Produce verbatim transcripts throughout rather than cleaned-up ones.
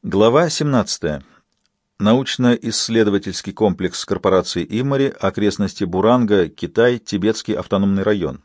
Глава семнадцатая. Научно-исследовательский комплекс корпорации Иммори, окрестности Буранга, Китай, Тибетский автономный район.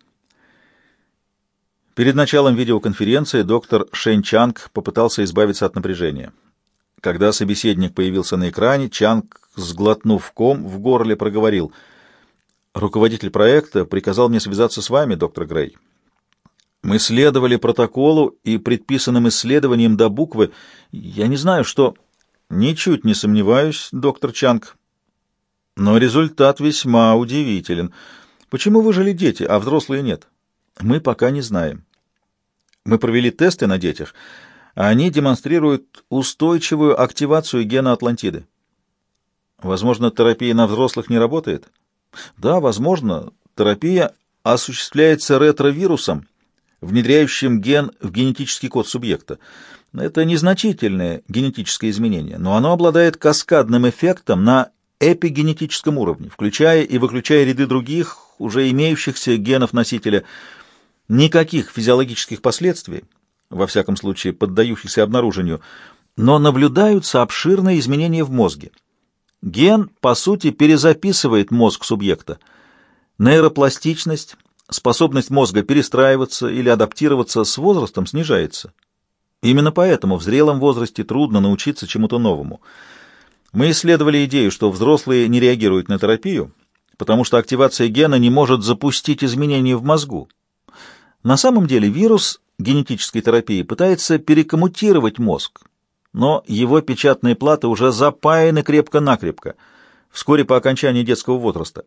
Перед началом видеоконференции доктор Шэнь Чанг попытался избавиться от напряжения. Когда собеседник появился на экране, Чанг, сглотнув ком в горле, проговорил: «Руководитель проекта приказал мне связаться с вами, доктор Грей. Мы следовали протоколу и предписанным исследованиям до буквы. Я не знаю, что...» «Ничуть не сомневаюсь, доктор Чанг. Но результат весьма удивителен. Почему выжили дети, а взрослые нет? Мы пока не знаем. Мы провели тесты на детях, а они демонстрируют устойчивую активацию гена Атлантиды. Возможно, терапия на взрослых не работает? Да, возможно. Терапия осуществляется ретровирусом, внедряющим ген в генетический код субъекта. Это незначительное генетическое изменение, но оно обладает каскадным эффектом на эпигенетическом уровне, включая и выключая ряды других, уже имеющихся генов носителя. Никаких физиологических последствий, во всяком случае поддающихся обнаружению, но наблюдаются обширные изменения в мозге. Ген, по сути, перезаписывает мозг субъекта. Нейропластичность, способность мозга перестраиваться или адаптироваться с возрастом снижается. Именно поэтому в зрелом возрасте трудно научиться чему-то новому. Мы исследовали идею, что взрослые не реагируют на терапию, потому что активация гена не может запустить изменения в мозгу. На самом деле вирус генетической терапии пытается перекоммутировать мозг, но его печатные платы уже запаяны крепко-накрепко, вскоре по окончании детского возраста.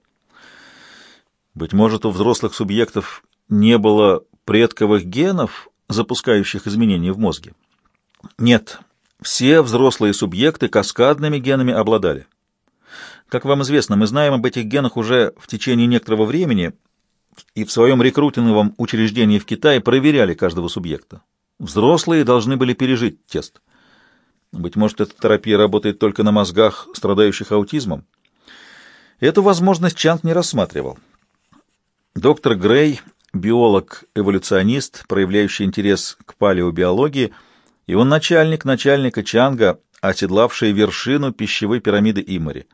Быть может, у взрослых субъектов не было предковых генов, запускающих изменения в мозге? Нет, все взрослые субъекты каскадными генами обладали. Как вам известно, мы знаем об этих генах уже в течение некоторого времени и в своем рекрутинговом учреждении в Китае проверяли каждого субъекта. Взрослые должны были пережить тест. Быть может, эта терапия работает только на мозгах, страдающих аутизмом? Эту возможность Чанг не рассматривал. Доктор Грей — биолог-эволюционист, проявляющий интерес к палеобиологии, и он начальник начальника Чанга, оседлавший вершину пищевой пирамиды Иммори.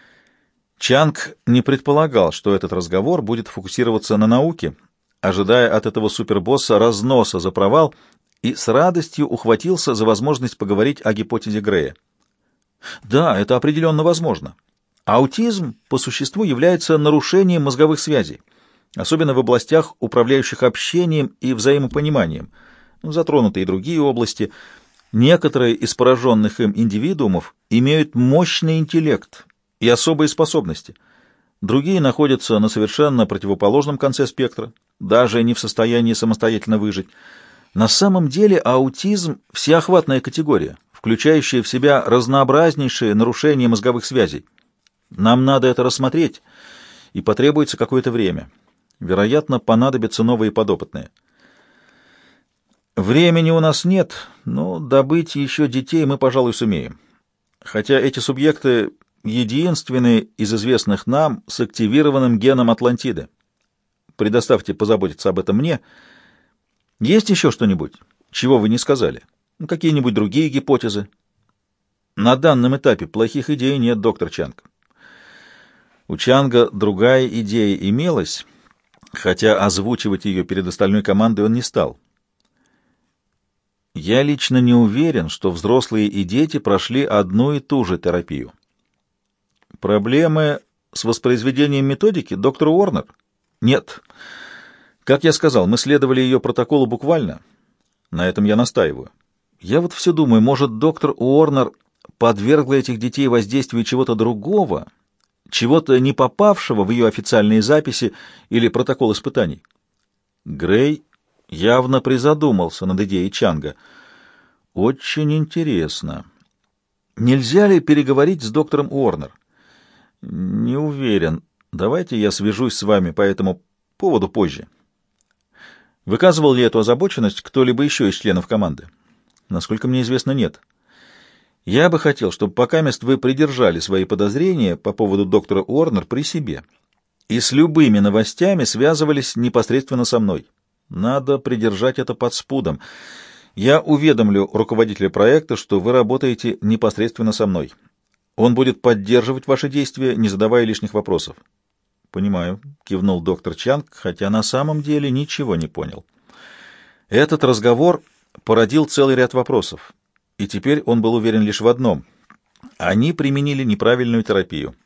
Чанг не предполагал, что этот разговор будет фокусироваться на науке, ожидая от этого супербосса разноса за провал, и с радостью ухватился за возможность поговорить о гипотезе Грея. Да, это определенно возможно. Аутизм по существу является нарушением мозговых связей, особенно в областях, управляющих общением и взаимопониманием. Затронуты и другие области. Некоторые из пораженных им индивидуумов имеют мощный интеллект и особые способности. Другие находятся на совершенно противоположном конце спектра, даже не в состоянии самостоятельно выжить. На самом деле аутизм — всеохватная категория, включающая в себя разнообразнейшие нарушения мозговых связей. Нам надо это рассмотреть, и потребуется какое-то время. Вероятно, понадобятся новые подопытные. Времени у нас нет, но добыть еще детей мы, пожалуй, сумеем. Хотя эти субъекты единственные из известных нам с активированным геном Атлантиды. Предоставьте позаботиться об этом мне. Есть еще что-нибудь, чего вы не сказали? Какие-нибудь другие гипотезы? На данном этапе плохих идей нет, доктор Чанг. У Чанга другая идея имелась, хотя озвучивать ее перед остальной командой он не стал. Я лично не уверен, что взрослые и дети прошли одну и ту же терапию. Проблемы с воспроизведением методики, доктор Уорнер? Нет. Как я сказал, мы следовали ее протоколу буквально. На этом я настаиваю. Я вот все думаю, может, доктор Уорнер подвергла этих детей воздействию чего-то другого, чего-то не попавшего в ее официальные записи или протокол испытаний. Грей явно призадумался над идеей Чанга. Очень интересно. Нельзя ли переговорить с доктором Уорнер? Не уверен. Давайте я свяжусь с вами по этому поводу позже. Выказывал ли эту озабоченность кто-либо еще из членов команды? Насколько мне известно, нет. Я бы хотел, чтобы покамест вы придержали свои подозрения по поводу доктора Уорнер при себе и с любыми новостями связывались непосредственно со мной. Надо придержать это под спудом. Я уведомлю руководителя проекта, что вы работаете непосредственно со мной. Он будет поддерживать ваши действия, не задавая лишних вопросов. Понимаю, кивнул доктор Чанг, хотя на самом деле ничего не понял. Этот разговор породил целый ряд вопросов, и теперь он был уверен лишь в одном: они применили неправильную терапию.